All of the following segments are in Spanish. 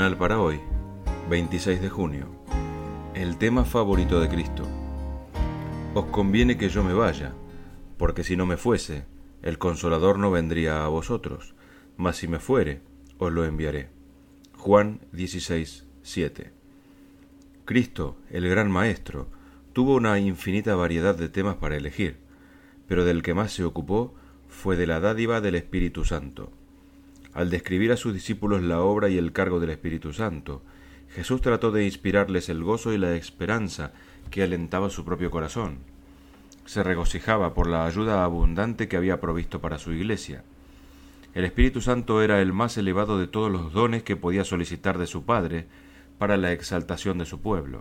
devocional para hoy, 26 de junio. El tema favorito de Cristo. Os conviene que yo me vaya, porque si no me fuese, el Consolador no vendría a vosotros, mas si me fuere, os lo enviaré. Juan 16, 7. Cristo, el gran Maestro, tuvo una infinita variedad de temas para elegir, pero del que más se ocupó fue de la dádiva del Espíritu Santo. Al describir a sus discípulos la obra y el cargo del Espíritu Santo, Jesús trató de inspirarles el gozo y la esperanza que alentaba su propio corazón. Se regocijaba por la ayuda abundante que había provisto para su iglesia. El Espíritu Santo era el más elevado de todos los dones que podía solicitar de su Padre para la exaltación de su pueblo.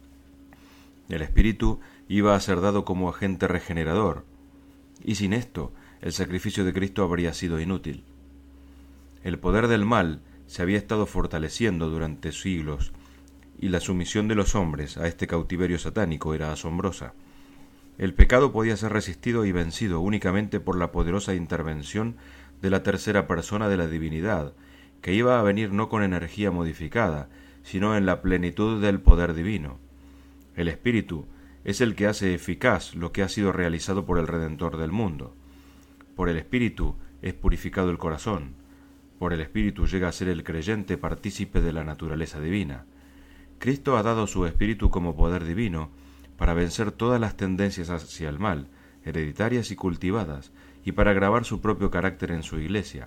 El Espíritu iba a ser dado como agente regenerador, y sin esto el sacrificio de Cristo habría sido inútil. El poder del mal se había estado fortaleciendo durante siglos, y la sumisión de los hombres a este cautiverio satánico era asombrosa. El pecado podía ser resistido y vencido únicamente por la poderosa intervención de la tercera persona de la divinidad, que iba a venir no con energía modificada, sino en la plenitud del poder divino. El Espíritu es el que hace eficaz lo que ha sido realizado por el Redentor del mundo. Por el Espíritu es purificado el corazón. Por el Espíritu llega a ser el creyente partícipe de la naturaleza divina. Cristo ha dado su Espíritu como poder divino para vencer todas las tendencias hacia el mal, hereditarias y cultivadas, y para grabar su propio carácter en su iglesia.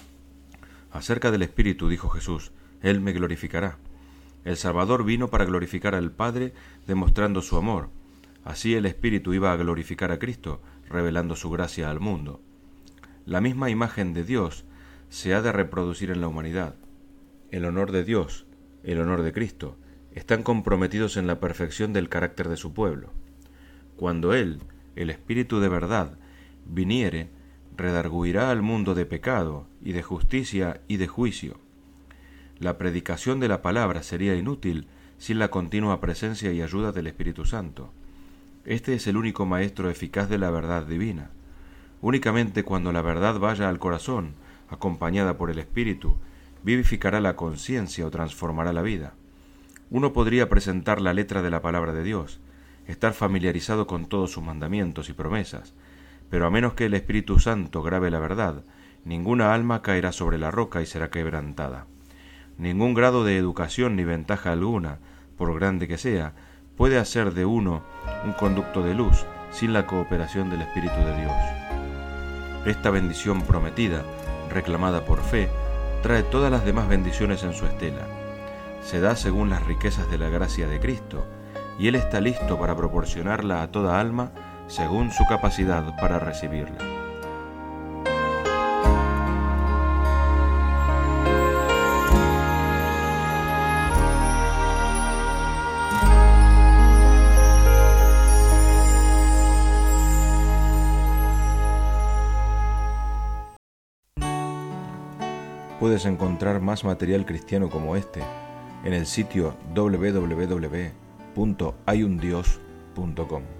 Acerca del Espíritu dijo Jesús: Él me glorificará. El Salvador vino para glorificar al Padre, demostrando su amor. Así el Espíritu iba a glorificar a Cristo, revelando su gracia al mundo. La misma imagen de Dios se ha de reproducir en la humanidad. El honor de Dios, el honor de Cristo, están comprometidos en la perfección del carácter de su pueblo. Cuando Él, el Espíritu de verdad, viniere, redarguirá al mundo de pecado, y de justicia y de juicio. La predicación de la palabra sería inútil sin la continua presencia y ayuda del Espíritu Santo. Este es el único maestro eficaz de la verdad divina. Únicamente cuando la verdad vaya al corazón, acompañada por el Espíritu, vivificará la conciencia o transformará la vida. Uno podría presentar la letra de la palabra de Dios, estar familiarizado con todos sus mandamientos y promesas, pero a menos que el Espíritu Santo grabe la verdad, ninguna alma caerá sobre la roca y será quebrantada. Ningún grado de educación ni ventaja alguna, por grande que sea, puede hacer de uno un conducto de luz sin la cooperación del Espíritu de Dios. Esta bendición prometida, reclamada por fe, trae todas las demás bendiciones en su estela. Se da según las riquezas de la gracia de Cristo, y Él está listo para proporcionarla a toda alma según su capacidad para recibirla. Puedes encontrar más material cristiano como este en el sitio www.hayundios.com.